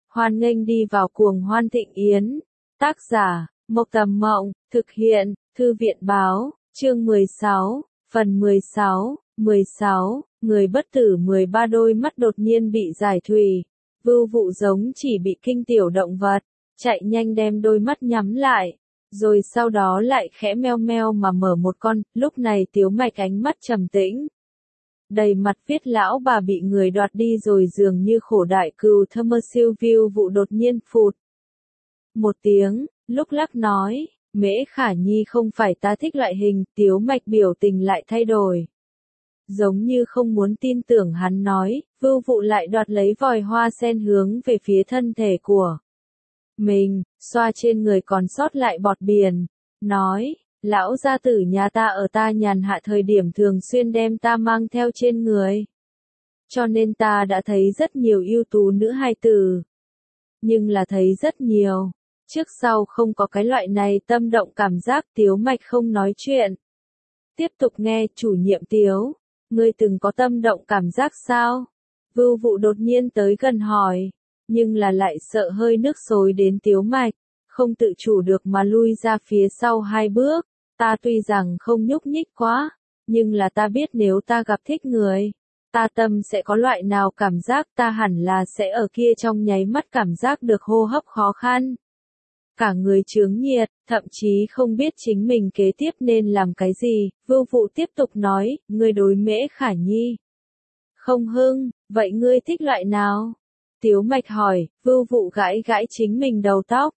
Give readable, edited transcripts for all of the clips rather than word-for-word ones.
Hoan nghênh đi vào cuồng hoan thịnh yến. Tác giả, Mộc Tầm Mộng, thực hiện, Thư viện Báo, chương 16, phần 16, người bất tử 13 đôi mắt đột nhiên bị giải thùy. Vưu Vụ giống chỉ bị kinh tiểu động vật, chạy nhanh đem đôi mắt nhắm lại, rồi sau đó lại khẽ meo meo mà mở một con, lúc này Tiếu Mạch ánh mắt trầm tĩnh. Đầy mặt viết lão bà bị người đoạt đi rồi dường như khổ đại cừu thơ mơ siêu. Vưu Vụ đột nhiên phụt một tiếng, lúc lắc nói, Mễ Khả Nhi không phải ta thích loại hình. Tiếu Mạch biểu tình lại thay đổi. Giống như không muốn tin tưởng hắn nói, Vưu Vụ lại đoạt lấy vòi hoa sen hướng về phía thân thể của mình, xoa trên người còn sót lại bọt biển, nói, lão gia tử nhà ta ở ta nhàn hạ thời điểm thường xuyên đem ta mang theo trên người. Cho nên ta đã thấy rất nhiều ưu tú nữ hài tử. Nhưng là thấy rất nhiều. Trước sau không có cái loại này tâm động cảm giác. Tiếu Mạch không nói chuyện. Tiếp tục nghe. Chủ nhiệm Tiếu, ngươi từng có tâm động cảm giác sao? Vưu Vụ đột nhiên tới gần hỏi. Nhưng là lại sợ hơi nước xối đến Tiếu Mạch, không tự chủ được mà lui ra phía sau 2 bước. Ta tuy rằng không nhúc nhích quá, nhưng là ta biết nếu ta gặp thích người, ta tâm sẽ có loại nào cảm giác. Ta hẳn là sẽ ở kia trong nháy mắt cảm giác được hô hấp khó khăn. Cả người chướng nhiệt, thậm chí không biết chính mình kế tiếp nên làm cái gì. Vưu Vụ tiếp tục nói, ngươi đối Mễ Khả Nhi không hưng, vậy ngươi thích loại nào? Tiếu Mạch hỏi. Vưu Vụ gãi gãi chính mình đầu tóc.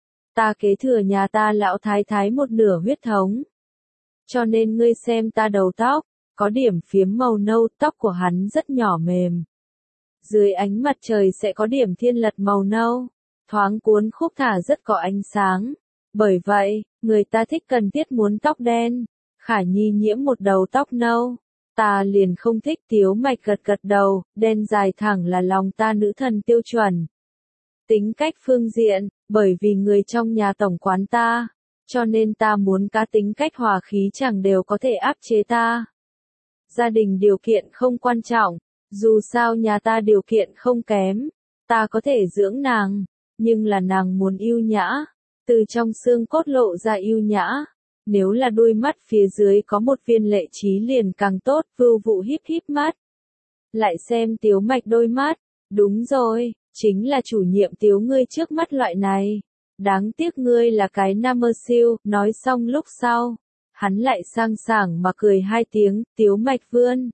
Ta kế thừa nhà ta lão thái thái một nửa huyết thống. Cho nên ngươi xem ta đầu tóc, có điểm phiếm màu nâu, tóc của hắn rất nhỏ mềm. Dưới ánh mặt trời sẽ có điểm thiên lật màu nâu, thoáng cuốn khúc thả rất có ánh sáng. Bởi vậy, người ta thích cần thiết muốn tóc đen. Khả Nhi nhiễm một đầu tóc nâu, ta liền không thích. Tiếu Mạch gật gật đầu, đen dài thẳng là lòng ta nữ thần tiêu chuẩn. Tính cách phương diện, bởi vì người trong nhà tổng quán ta, cho nên ta muốn cá tính cách hòa khí chẳng đều có thể áp chế ta. Gia đình điều kiện không quan trọng, dù sao nhà ta điều kiện không kém, ta có thể dưỡng nàng, nhưng là nàng muốn yêu nhã, từ trong xương cốt lộ ra yêu nhã. Nếu là đôi mắt phía dưới có một viên lệ trí liền càng tốt. Vưu Vụ híp híp mắt, lại xem Tiếu Mạch đôi mắt, đúng rồi, chính là chủ nhiệm Tiếu ngươi trước mắt loại này. Đáng tiếc ngươi là cái nam mơ siêu. Nói xong lúc sau, hắn lại sang sảng mà cười 2 tiếng. Tiếu Mạch vươn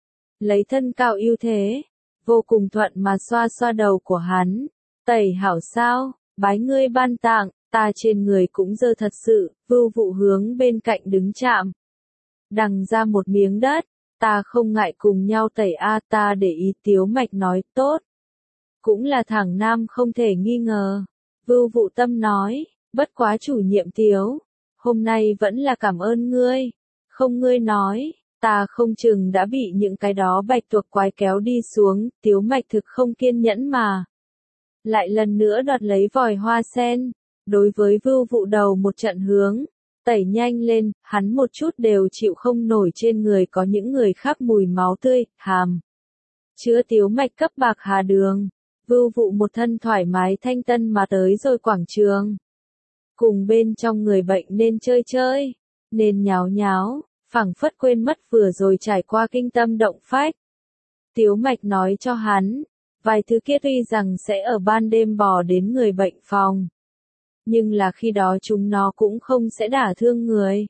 lấy thân cao ưu thế, vô cùng thuận mà xoa xoa đầu của hắn. Tẩy hảo sao, bái ngươi ban tặng, ta trên người cũng dơ thật sự. Vưu Vụ hướng bên cạnh đứng chạm, đằng ra một miếng đất. Ta không ngại cùng nhau tẩy a. Ta để ý. Tiếu Mạch nói, tốt. Cũng là thằng nam không thể nghi ngờ. Vưu Vụ tâm nói, bất quá chủ nhiệm Tiếu, hôm nay vẫn là cảm ơn ngươi. Không ngươi nói, ta không chừng đã bị những cái đó bạch tuộc quái kéo đi xuống. Tiếu Mạch thực không kiên nhẫn mà lại lần nữa đoạt lấy vòi hoa sen, đối với Vưu Vụ đầu một trận hướng, tẩy nhanh lên. Hắn một chút đều chịu không nổi trên người có những người khác mùi máu tươi, hàm chứa Tiếu Mạch cấp bạc hà đường. Vưu Vụ một thân thoải mái thanh tân mà tới rồi quảng trường. Cùng bên trong người bệnh nên chơi chơi, nên nháo nháo, phảng phất quên mất vừa rồi trải qua kinh tâm động phách. Tiếu Mạch nói cho hắn, vài thứ kia tuy rằng sẽ ở ban đêm bò đến người bệnh phòng, nhưng là khi đó chúng nó cũng không sẽ đả thương người.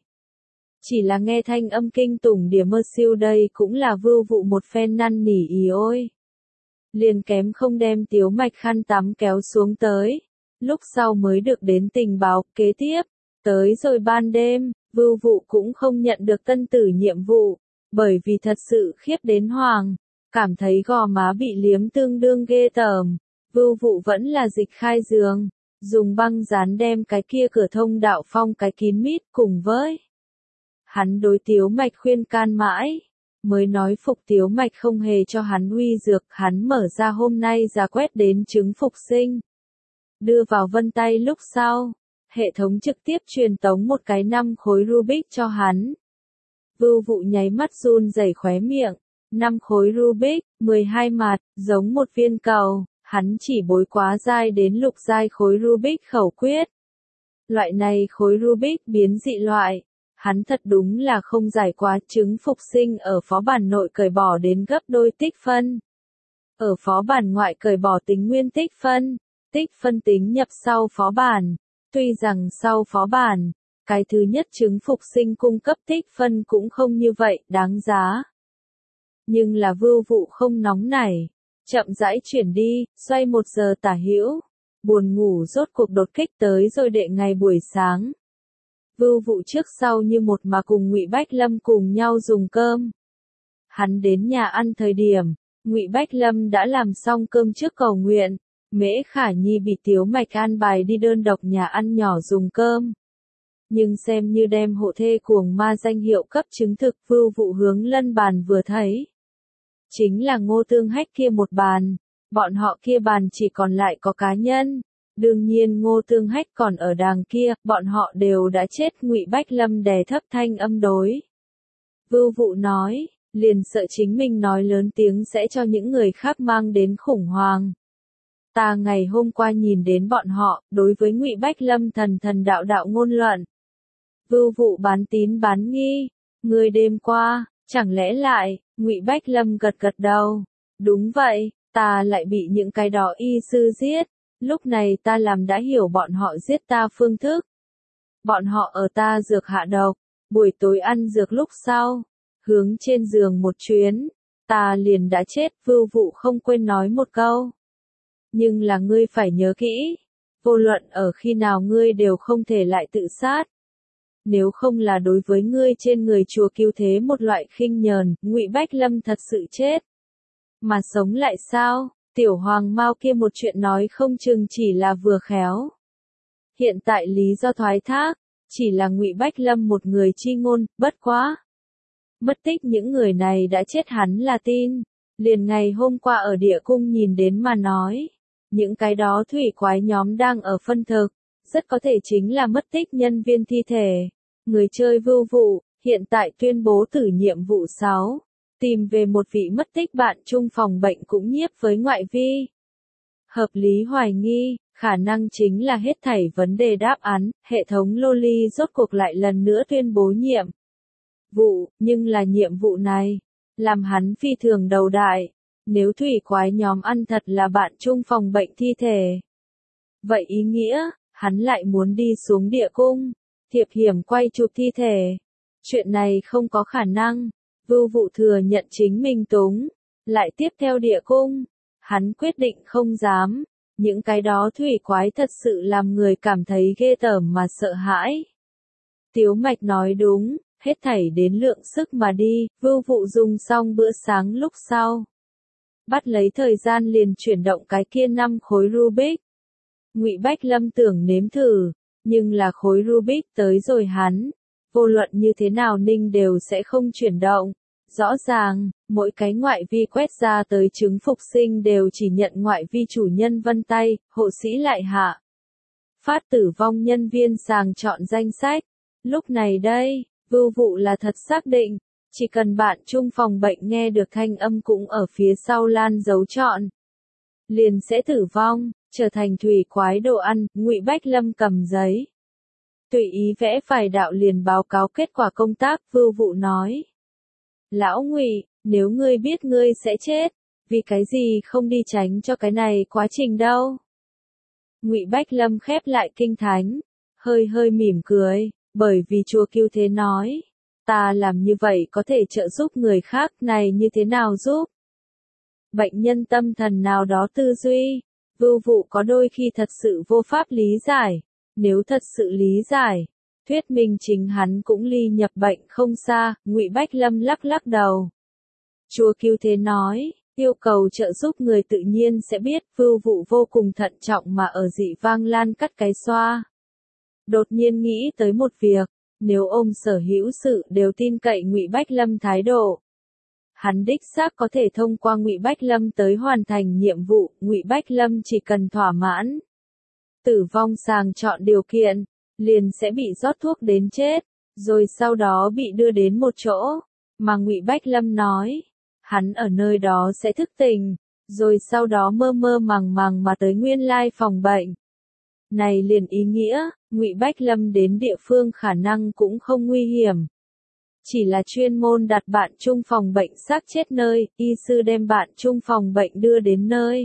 Chỉ là nghe thanh âm kinh tủng đỉa mơ siêu đây cũng là Vưu Vụ một phen năn nỉ ý ôi. Liền kém không đem Tiếu Mạch khăn tắm kéo xuống tới. Lúc sau mới được đến tình báo. Kế tiếp, tới rồi ban đêm, Vưu Vụ cũng không nhận được tân tử nhiệm vụ, bởi vì thật sự khiếp đến hoàng, cảm thấy gò má bị liếm tương đương ghê tởm. Vưu Vụ vẫn là dịch khai giường, dùng băng dán đem cái kia cửa thông đạo phong cái kín mít. Cùng với hắn đối Tiếu Mạch khuyên can mãi, mới nói phục Tiếu Mạch không hề cho hắn uy dược. Hắn mở ra hôm nay ra quét đến chứng phục sinh, đưa vào vân tay lúc sau, hệ thống trực tiếp truyền tống một cái 5 khối Rubik cho hắn. Vưu Vụ nháy mắt run rẩy khóe miệng. 5 khối Rubik, 12 mặt, giống một viên cầu, Hắn chỉ bối quá giai đến lục giai khối Rubik khẩu quyết. Loại này khối Rubik biến dị loại, hắn thật đúng là không giải quá. Chứng phục sinh ở phó bản nội cởi bỏ đến gấp đôi tích phân. Ở phó bản ngoại cởi bỏ tính nguyên tích phân tính nhập sau phó bản. Tuy rằng sau phó bản, cái thứ nhất chứng phục sinh cung cấp tích phân cũng không như vậy đáng giá. Nhưng là Vưu Vụ không nóng nảy, chậm rãi chuyển đi, xoay 1 giờ tả hữu. Buồn ngủ rốt cuộc đột kích tới rồi đệ ngày buổi sáng. Vưu Vụ trước sau như một mà cùng Ngụy Bách Lâm cùng nhau dùng cơm. Hắn đến nhà ăn thời điểm, Ngụy Bách Lâm đã làm xong cơm trước cầu nguyện. Mễ Khả Nhi bị Tiếu Mạch an bài đi đơn độc nhà ăn nhỏ dùng cơm. Nhưng xem như đem hộ thê cuồng ma danh hiệu cấp chứng thực. Vưu Vụ hướng lân bàn vừa thấy. Chính là Ngô Tương Hách kia một bàn. Bọn họ kia bàn chỉ còn lại có cá nhân. Đương nhiên Ngô Tương Hách còn ở đàng kia, bọn họ đều đã chết. Ngụy Bách Lâm đè thấp thanh âm đối. Vưu Vụ nói, liền sợ chính mình nói lớn tiếng sẽ cho những người khác mang đến khủng hoảng. Ta ngày hôm qua nhìn đến bọn họ, đối với Ngụy Bách Lâm thần thần đạo đạo ngôn luận. Vưu Vụ bán tín bán nghi, người đêm qua, chẳng lẽ lại, Ngụy Bách Lâm gật gật đầu. Đúng vậy, ta lại bị những cái đó y sư giết, lúc này ta làm đã hiểu bọn họ giết ta phương thức. Bọn họ ở ta dược hạ độc, buổi tối ăn dược lúc sau, hướng trên giường một chuyến, ta liền đã chết. Vưu Vụ không quên nói một câu. Nhưng là ngươi phải nhớ kỹ, vô luận ở khi nào ngươi đều không thể lại tự sát. Nếu không là đối với ngươi trên người chùa cứu thế một loại khinh nhờn, Ngụy Bách Lâm thật sự chết. Mà sống lại sao? Tiểu Hoàng Mao kia một chuyện nói không chừng chỉ là vừa khéo. Hiện tại lý do thoái thác, chỉ là Ngụy Bách Lâm một người chi ngôn, bất quá. Mất tích những người này đã chết hắn là tin. Liền ngày hôm qua ở địa cung nhìn đến mà nói. Những cái đó thủy quái nhóm đang ở phân thực, rất có thể chính là mất tích nhân viên thi thể. Người chơi Vưu Vụ, hiện tại tuyên bố tử nhiệm vụ 6. Tìm về một vị mất tích bạn chung phòng bệnh cũng nhiếp với ngoại vi. Hợp lý hoài nghi, khả năng chính là hết thảy vấn đề đáp án, hệ thống Loli rốt cuộc lại lần nữa tuyên bố nhiệm vụ, nhưng là nhiệm vụ này, làm hắn phi thường đầu đại. Nếu thủy quái nhóm ăn thật là bạn chung phòng bệnh thi thể. Vậy ý nghĩa, hắn lại muốn đi xuống địa cung, thiệp hiểm quay chụp thi thể. Chuyện này không có khả năng. Vưu Vụ thừa nhận chính mình túng, lại tiếp theo địa cung. Hắn quyết định không dám. Những cái đó thủy quái thật sự làm người cảm thấy ghê tởm mà sợ hãi. Tiếu Mạch nói đúng, hết thảy đến lượng sức mà đi. Vưu Vụ dùng xong bữa sáng lúc sau. Bắt lấy thời gian liền chuyển động cái kia 5 khối Rubik. Ngụy Bách Lâm tưởng nếm thử, nhưng là khối Rubik tới rồi hắn. Vô luận như thế nào ninh đều sẽ không chuyển động. Rõ ràng, mỗi cái ngoại vi quét ra tới chứng phục sinh đều chỉ nhận ngoại vi chủ nhân vân tay, hộ sĩ lại hạ. Phát tử vong nhân viên sàng chọn danh sách. Lúc này đây, Vưu Vụ là thật xác định. Chỉ cần bạn chung phòng bệnh nghe được thanh âm cũng ở phía sau lan dấu chọn, liền sẽ tử vong, trở thành thủy quái đồ ăn. Ngụy Bách Lâm cầm giấy, tùy ý vẽ vài đạo liền báo cáo kết quả công tác. Vưu Vụ nói, lão Ngụy, nếu ngươi biết ngươi sẽ chết, vì cái gì không đi tránh cho cái này quá trình đâu? Ngụy Bách Lâm khép lại kinh thánh, hơi mỉm cười, bởi vì Chúa Cứu Thế nói. Ta làm như vậy có thể trợ giúp người khác, này như thế nào giúp? Bệnh nhân tâm thần nào đó tư duy. Vưu Vụ có đôi khi thật sự vô pháp lý giải. Nếu thật sự lý giải, thuyết minh chính hắn cũng ly nhập bệnh không xa. Ngụy Bách Lâm lắc lắc đầu. Chúa Cứu Thế nói, yêu cầu trợ giúp người tự nhiên sẽ biết. Vưu Vụ vô cùng thận trọng mà ở dị vang lan cắt cái xoa. Đột nhiên nghĩ tới một việc. Nếu ôm sở hữu sự đều tin cậy Ngụy Bách Lâm thái độ, hắn đích xác có thể thông qua Ngụy Bách Lâm tới hoàn thành nhiệm vụ. Ngụy Bách Lâm chỉ cần thỏa mãn tử vong sàng chọn điều kiện, liền sẽ bị rót thuốc đến chết, rồi sau đó bị đưa đến một chỗ mà Ngụy Bách Lâm nói, hắn ở nơi đó sẽ thức tỉnh, rồi sau đó mơ mơ màng màng mà tới nguyên lai phòng bệnh. Này liền ý nghĩa, Ngụy Bách Lâm đến địa phương khả năng cũng không nguy hiểm. Chỉ là chuyên môn đặt bạn chung phòng bệnh xác chết nơi, y sư đem bạn chung phòng bệnh đưa đến nơi.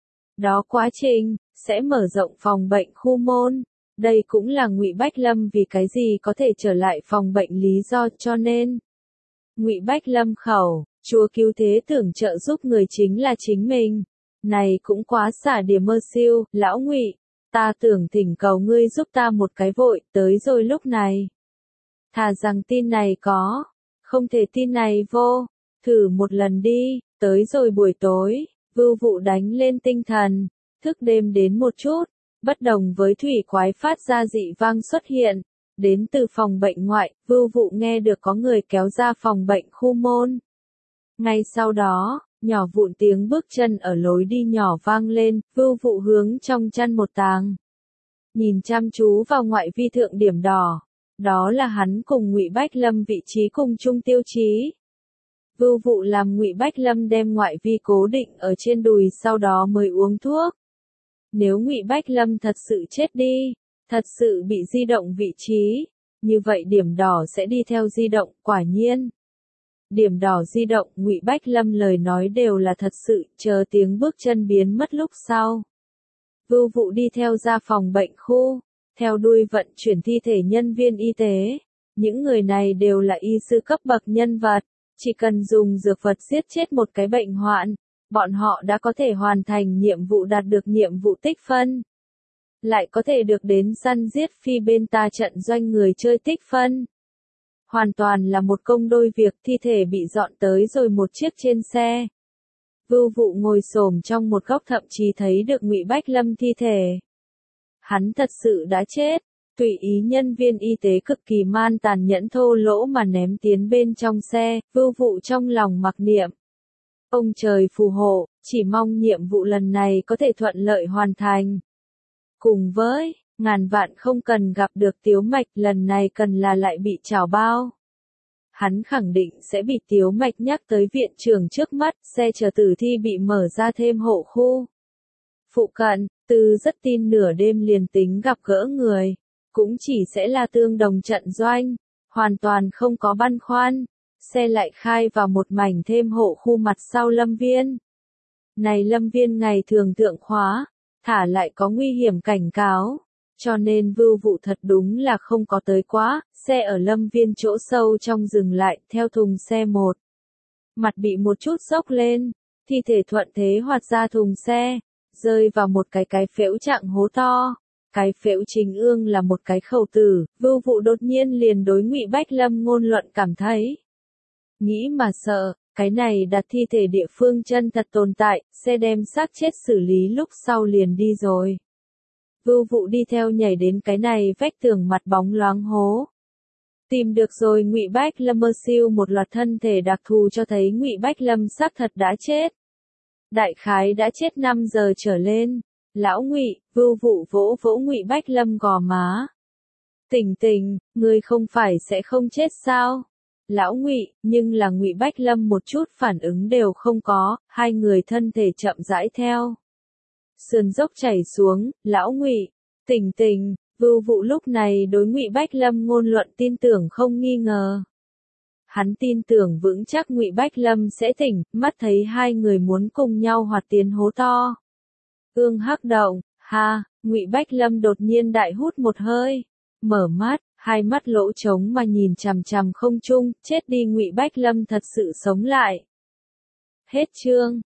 Đó quá trình, sẽ mở rộng phòng bệnh khu môn. Đây cũng là Ngụy Bách Lâm vì cái gì có thể trở lại phòng bệnh lý do cho nên. Ngụy Bách Lâm khẩu, Chúa cứu thế tưởng trợ giúp người chính là chính mình. Này cũng quá xả điểm mơ siêu, lão Ngụy, ta tưởng thỉnh cầu ngươi giúp ta một cái vội, tới rồi lúc này. Thà rằng tin này có, không thể tin này vô, thử một lần đi, tới rồi buổi tối, Vưu Vụ đánh lên tinh thần, thức đêm đến một chút, bất đồng với thủy quái phát ra dị vang xuất hiện, đến từ phòng bệnh ngoại, Vưu Vụ nghe được có người kéo ra phòng bệnh khu môn. Ngay sau đó, nhỏ vụn tiếng bước chân ở lối đi nhỏ vang lên, Vưu Vụ hướng trong chăn một tàng. Nhìn chăm chú vào ngoại vi thượng điểm đỏ. Đó là hắn cùng Ngụy Bách Lâm vị trí cùng chung tiêu chí. Vưu Vụ làm Ngụy Bách Lâm đem ngoại vi cố định ở trên đùi sau đó mới uống thuốc. Nếu Ngụy Bách Lâm thật sự chết đi, thật sự bị di động vị trí, như vậy điểm đỏ sẽ đi theo di động, quả nhiên. Điểm đỏ di động, Ngụy Bách Lâm lời nói đều là thật sự, chờ tiếng bước chân biến mất lúc sau. Vưu Vụ đi theo ra phòng bệnh khu. Theo đuôi vận chuyển thi thể nhân viên y tế, những người này đều là y sư cấp bậc nhân vật, chỉ cần dùng dược vật giết chết một cái bệnh hoạn, bọn họ đã có thể hoàn thành nhiệm vụ đạt được nhiệm vụ tích phân. Lại có thể được đến săn giết phi bên ta trận doanh người chơi tích phân. Hoàn toàn là một công đôi việc, thi thể bị dọn tới rồi một chiếc trên xe. Vưu Vụ ngồi xổm trong một góc thậm chí thấy được Ngụy Bách Lâm thi thể. Hắn thật sự đã chết, tùy ý nhân viên y tế cực kỳ man tàn nhẫn thô lỗ mà ném tiến bên trong xe, Vưu Vụ trong lòng mặc niệm. Ông trời phù hộ, chỉ mong nhiệm vụ lần này có thể thuận lợi hoàn thành. Cùng với, ngàn vạn không cần gặp được Tiếu Mạch, lần này cần là lại bị trảo bao. Hắn khẳng định sẽ bị Tiếu Mạch nhắc tới viện trưởng trước mắt, xe chờ tử thi bị mở ra thêm hộ khu. Phụ cận, Tư rất tin nửa đêm liền tính gặp gỡ người, cũng chỉ sẽ là tương đồng trận doanh, hoàn toàn không có băn khoăn, xe lại khai vào một mảnh thêm hộ khu mặt sau lâm viên. Này lâm viên ngày thường thượng khóa, thả lại có nguy hiểm cảnh cáo, cho nên Vưu Vụ thật đúng là không có tới quá, xe ở lâm viên chỗ sâu trong dừng lại, theo thùng xe một. Mặt bị một chút dốc lên, thi thể thuận thế hoạt ra thùng xe. Rơi vào một cái phễu trạng hố to, cái phễu chính ương là một cái khẩu tử, Vưu Vụ đột nhiên liền đối Ngụy Bách Lâm ngôn luận cảm thấy. Nghĩ mà sợ, cái này đặt thi thể địa phương chân thật tồn tại, sẽ đem xác chết xử lý lúc sau liền đi rồi. Vưu Vụ đi theo nhảy đến cái này vách tường mặt bóng loáng hố. Tìm được rồi Ngụy Bách Lâm mơ siêu một loạt thân thể đặc thù cho thấy Ngụy Bách Lâm xác thật đã chết. Đại khái đã chết 5 giờ trở lên. Lão Ngụy, Vưu Vụ vỗ vỗ Ngụy Bách Lâm gò má. Tỉnh tỉnh, ngươi không phải sẽ không chết sao? Lão Ngụy, nhưng là Ngụy Bách Lâm một chút phản ứng đều không có, hai người thân thể chậm rãi theo. Sườn dốc chảy xuống, Lão Ngụy, tỉnh tỉnh, Vưu Vụ lúc này đối Ngụy Bách Lâm ngôn luận tin tưởng không nghi ngờ. Hắn tin tưởng vững chắc Ngụy Bách Lâm sẽ tỉnh, mắt thấy hai người muốn cùng nhau hoạt tiến hố to. Ương hắc động, ha, Ngụy Bách Lâm đột nhiên đại hút một hơi, mở mắt, hai mắt lỗ trống mà nhìn chằm chằm không trung, chết đi Ngụy Bách Lâm thật sự sống lại. Hết chương.